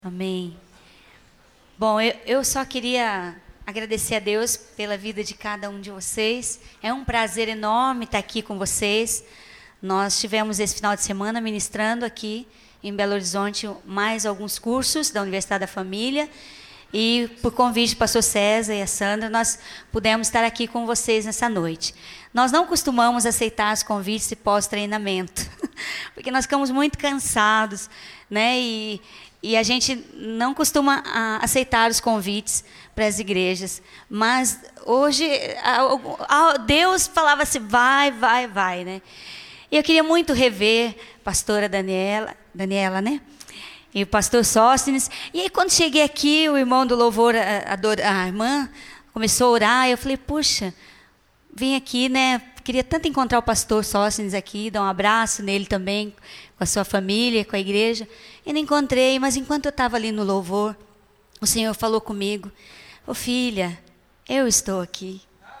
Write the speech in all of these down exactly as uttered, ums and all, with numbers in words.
Amém. Bom, eu, eu só queria agradecer a Deus pela vida de cada um de vocês. É um prazer enorme estar aqui com vocês. Nós tivemos esse final de semana ministrando aqui em Belo Horizonte mais alguns cursos da Universidade da Família. E por convite do pastor César e a Sandra, nós pudemos estar aqui com vocês nessa noite. Nós não costumamos aceitar os convites de pós-treinamento, porque nós ficamos muito cansados, né? E, e a gente não costuma a, aceitar os convites para as igrejas. Mas hoje, a, a, Deus falava assim, vai, vai, vai, né? E eu queria muito rever a pastora Daniela, Daniela, né? E o pastor Sóstenes. E aí, quando cheguei aqui, o irmão do louvor, a, a, a irmã, começou a orar. E eu falei, puxa, vim aqui, né? Queria tanto encontrar o pastor Sóstenes aqui, dar um abraço nele também, com a sua família, com a igreja. E não encontrei, mas enquanto eu estava ali no louvor, o Senhor falou comigo, ô filha, eu estou aqui.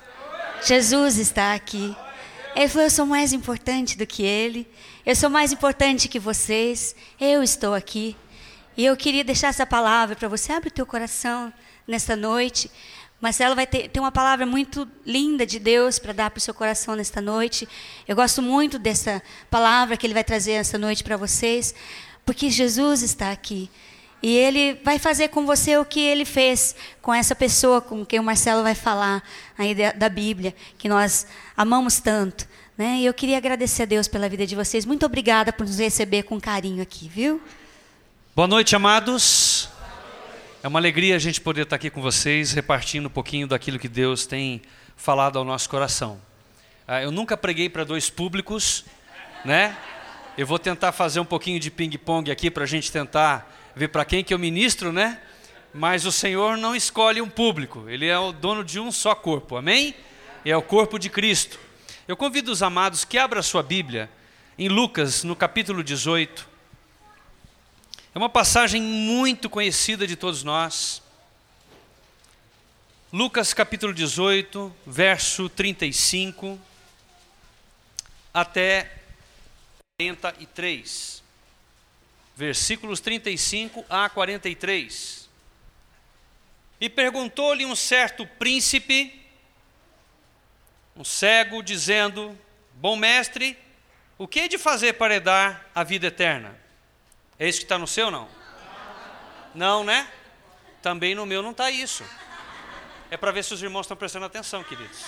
Jesus está aqui. Ele falou, eu sou mais importante do que ele. Eu sou mais importante que vocês. Eu estou aqui. E eu queria deixar essa palavra para você. Abre o teu coração nesta noite. Marcelo vai ter, ter uma palavra muito linda de Deus para dar para o seu coração nesta noite. Eu gosto muito dessa palavra que ele vai trazer esta noite para vocês. Porque Jesus está aqui. E ele vai fazer com você o que ele fez com essa pessoa com quem o Marcelo vai falar aí da, da Bíblia, que nós amamos tanto, né? E eu queria agradecer a Deus pela vida de vocês. Muito obrigada por nos receber com carinho aqui, viu? Boa noite, amados. É uma alegria a gente poder estar aqui com vocês, repartindo um pouquinho daquilo que Deus tem falado ao nosso coração. Eu nunca preguei para dois públicos, né? Eu vou tentar fazer um pouquinho de ping-pong aqui para a gente tentar ver para quem que eu ministro, né? Mas o Senhor não escolhe um público. Ele é o dono de um só corpo, amém? É o corpo de Cristo. Eu convido os amados que abram a sua Bíblia em Lucas, no capítulo dezoito. É uma passagem muito conhecida de todos nós. Lucas, capítulo dezoito, verso trinta e cinco até quarenta e três. Versículos trinta e cinco a quarenta e três. E perguntou-lhe um certo príncipe, um cego, dizendo, bom mestre, o que hei de fazer para herdar a vida eterna? É isso que está no seu, não? Não, né? Também no meu não está isso. É para ver se os irmãos estão prestando atenção, queridos.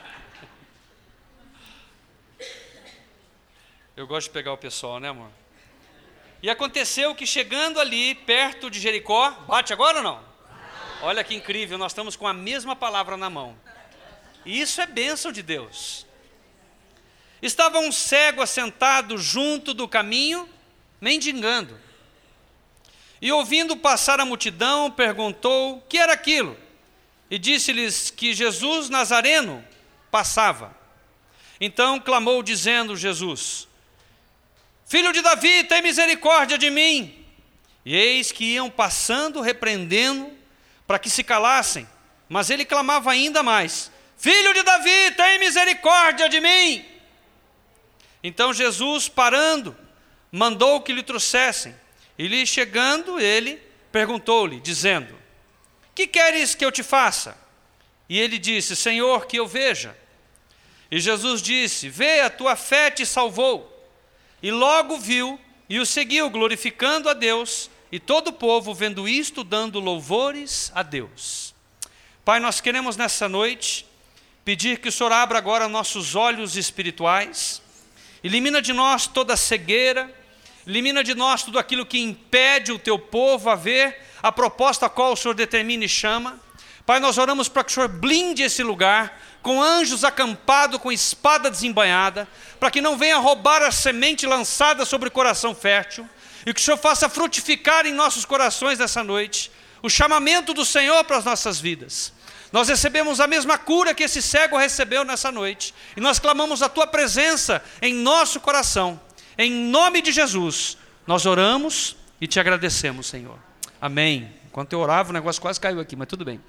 Eu gosto de pegar o pessoal, né, amor? E aconteceu que chegando ali, perto de Jericó, bate agora ou não? Olha que incrível, nós estamos com a mesma palavra na mão. E isso é bênção de Deus. Estava um cego assentado junto do caminho, mendigando. E ouvindo passar a multidão, perguntou o que era aquilo. E disse-lhes que Jesus Nazareno passava. Então clamou dizendo Jesus, Filho de Davi, tem misericórdia de mim. E eis que iam passando, repreendendo, para que se calassem. Mas ele clamava ainda mais, Filho de Davi, tem misericórdia de mim. Então Jesus, parando, mandou que lhe trouxessem. E lhe chegando ele, perguntou-lhe, dizendo, que queres que eu te faça? E ele disse, Senhor, que eu veja. E Jesus disse, vê, a tua fé te salvou. E logo viu e o seguiu, glorificando a Deus, e todo o povo, vendo isto, dando louvores a Deus. Pai, nós queremos nessa noite pedir que o Senhor abra agora nossos olhos espirituais, elimina de nós toda a cegueira, elimina de nós tudo aquilo que impede o teu povo a ver a proposta a qual o Senhor determina e chama. Pai, nós oramos para que o Senhor blinde esse lugar, com anjos acampados, com espada desembainhada, para que não venha roubar a semente lançada sobre o coração fértil, e que o Senhor faça frutificar em nossos corações nessa noite, o chamamento do Senhor para as nossas vidas. Nós recebemos a mesma cura que esse cego recebeu nessa noite, e nós clamamos a tua presença em nosso coração, em nome de Jesus, nós oramos e te agradecemos, Senhor. Amém. Enquanto eu orava, o negócio quase caiu aqui, mas tudo bem.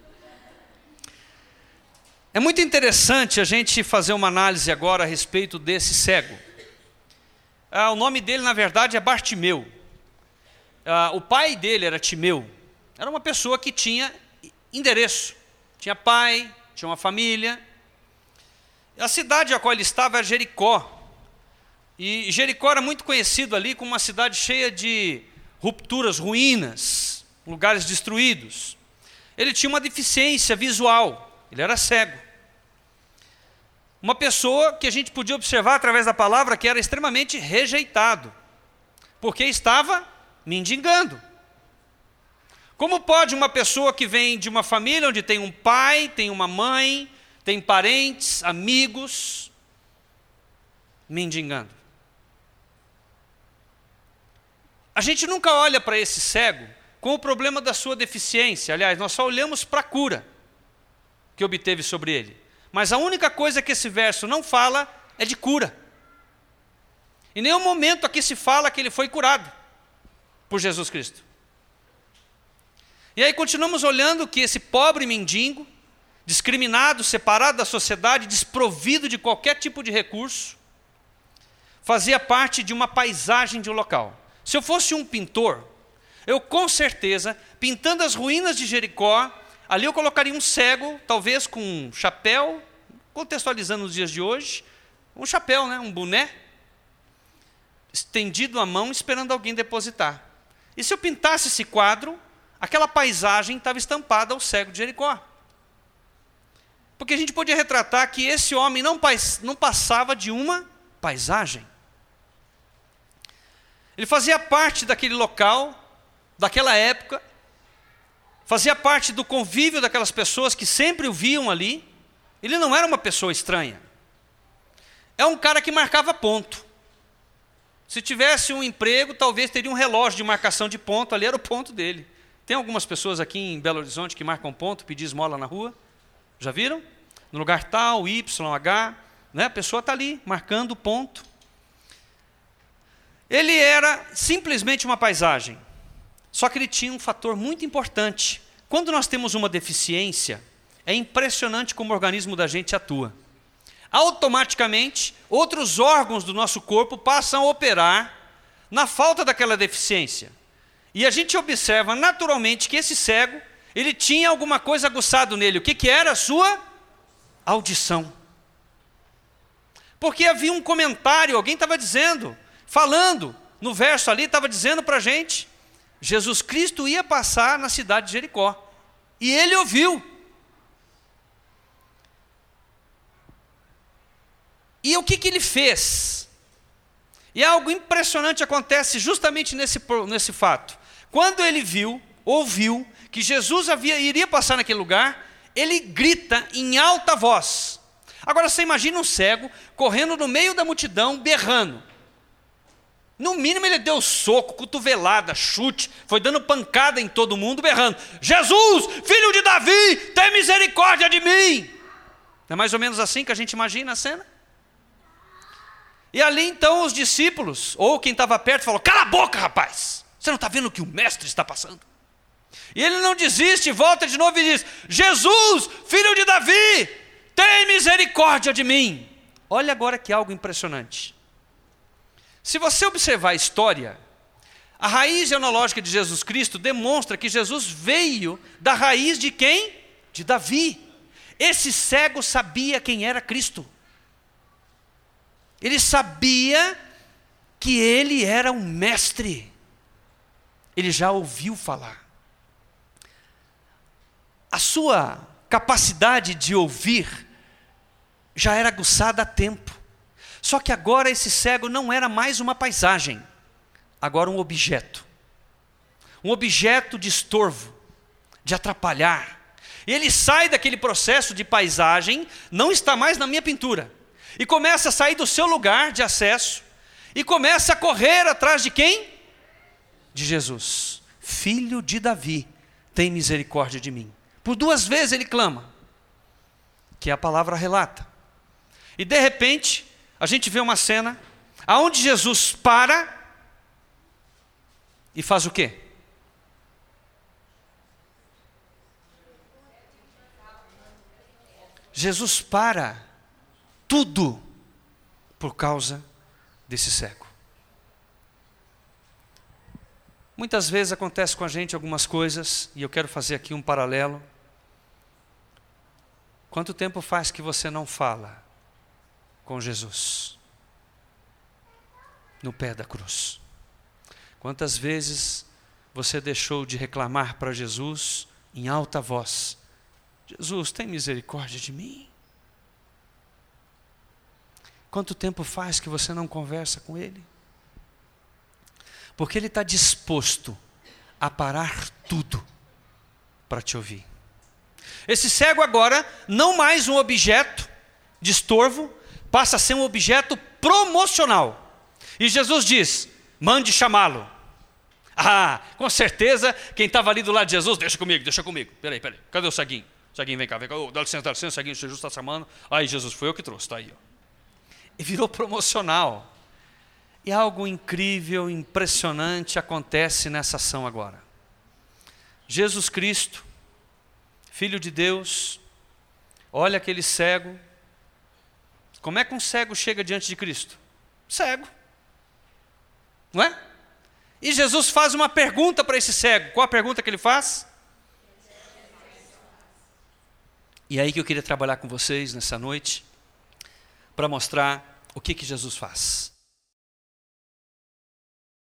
É muito interessante a gente fazer uma análise agora a respeito desse cego. Ah, o nome dele, na verdade, é Bartimeu. uh, o pai dele era Timeu, era uma pessoa que tinha endereço, tinha pai, tinha uma família. A cidade a qual ele estava era Jericó, e Jericó era muito conhecido ali como uma cidade cheia de rupturas, ruínas, lugares destruídos. Ele tinha uma deficiência visual, ele era cego. Uma pessoa que a gente podia observar através da palavra que era extremamente rejeitado, porque estava mendigando. Como pode uma pessoa que vem de uma família onde tem um pai, tem uma mãe, tem parentes, amigos, mendigando? A gente nunca olha para esse cego com o problema da sua deficiência. Aliás, nós só olhamos para a cura que obteve sobre ele. Mas a única coisa que esse verso não fala é de cura. Em nenhum momento aqui se fala que ele foi curado por Jesus Cristo. E aí continuamos olhando que esse pobre mendigo, discriminado, separado da sociedade, desprovido de qualquer tipo de recurso, fazia parte de uma paisagem de um local. Se eu fosse um pintor, eu com certeza, pintando as ruínas de Jericó, ali eu colocaria um cego, talvez com um chapéu, contextualizando os dias de hoje, um chapéu, né, um boné, estendido a mão, esperando alguém depositar. E se eu pintasse esse quadro, aquela paisagem estava estampada ao cego de Jericó. Porque a gente podia retratar que esse homem não, não passava de uma paisagem. Ele fazia parte daquele local, daquela época, fazia parte do convívio daquelas pessoas que sempre o viam ali. Ele não era uma pessoa estranha. É um cara que marcava ponto. Se tivesse um emprego, talvez teria um relógio de marcação de ponto, ali era o ponto dele. Tem algumas pessoas aqui em Belo Horizonte que marcam ponto, pedir esmola na rua. Já viram? No lugar tal, Y, H, né? A pessoa está ali, marcando ponto. Ele era simplesmente uma paisagem. Só que ele tinha um fator muito importante. Quando nós temos uma deficiência, é impressionante como o organismo da gente atua. Automaticamente, outros órgãos do nosso corpo passam a operar na falta daquela deficiência. E a gente observa naturalmente que esse cego, ele tinha alguma coisa aguçado nele. O que, que era? A sua audição. Porque havia um comentário, alguém estava dizendo, falando, no verso ali, estava dizendo para a gente, Jesus Cristo ia passar na cidade de Jericó. E ele ouviu. E o que, que ele fez? E algo impressionante acontece justamente nesse, nesse fato. Quando ele viu, ouviu, que Jesus havia, iria passar naquele lugar, ele grita em alta voz. Agora você imagina um cego correndo no meio da multidão, berrando. No mínimo ele deu soco, cotovelada, chute, foi dando pancada em todo mundo, berrando, Jesus, filho de Davi, tem misericórdia de mim. Não é mais ou menos assim que a gente imagina a cena? E ali então os discípulos, ou quem estava perto, falou, cala a boca, rapaz, você não está vendo o que o mestre está passando? E ele não desiste, volta de novo e diz, Jesus, filho de Davi, tem misericórdia de mim. Olha agora que algo impressionante. Se você observar a história, a raiz genealógica de Jesus Cristo demonstra que Jesus veio da raiz de quem? De Davi. Esse cego sabia quem era Cristo. Ele sabia que ele era um mestre. Ele já ouviu falar. A sua capacidade de ouvir já era aguçada há tempo. Só que agora esse cego não era mais uma paisagem, agora um objeto. Um objeto de estorvo, de atrapalhar. E ele sai daquele processo de paisagem, não está mais na minha pintura, e começa a sair do seu lugar de acesso, e começa a correr atrás de quem? De Jesus. Filho de Davi, tem misericórdia de mim. Por duas vezes ele clama, que a palavra relata. E de repente, a gente vê uma cena aonde Jesus para e faz o quê? Jesus para tudo por causa desse cego. Muitas vezes acontece com a gente algumas coisas, e eu quero fazer aqui um paralelo. Quanto tempo faz que você não fala com Jesus no pé da cruz? Quantas vezes você deixou de reclamar para Jesus em alta voz: Jesus, tem misericórdia de mim? Quanto tempo faz que você não conversa com Ele? Porque Ele está disposto a parar tudo para te ouvir. Esse cego agora, não mais um objeto de estorvo, passa a ser um objeto promocional. E Jesus diz: mande chamá-lo. Ah, com certeza, quem estava ali do lado de Jesus: deixa comigo, deixa comigo. Peraí, peraí, cadê o ceguinho? Ceguinho, vem cá, vem cá. Oh, dá licença, dá licença, ceguinho, Jesus está chamando. Aí Jesus, foi eu que trouxe, está aí. Ó. E virou promocional. E algo incrível, impressionante acontece nessa ação agora. Jesus Cristo, Filho de Deus, olha aquele cego. Como é que um cego chega diante de Cristo? Cego. Não é? E Jesus faz uma pergunta para esse cego. Qual a pergunta que ele faz? E é aí que eu queria trabalhar com vocês nessa noite, para mostrar o que que Jesus faz.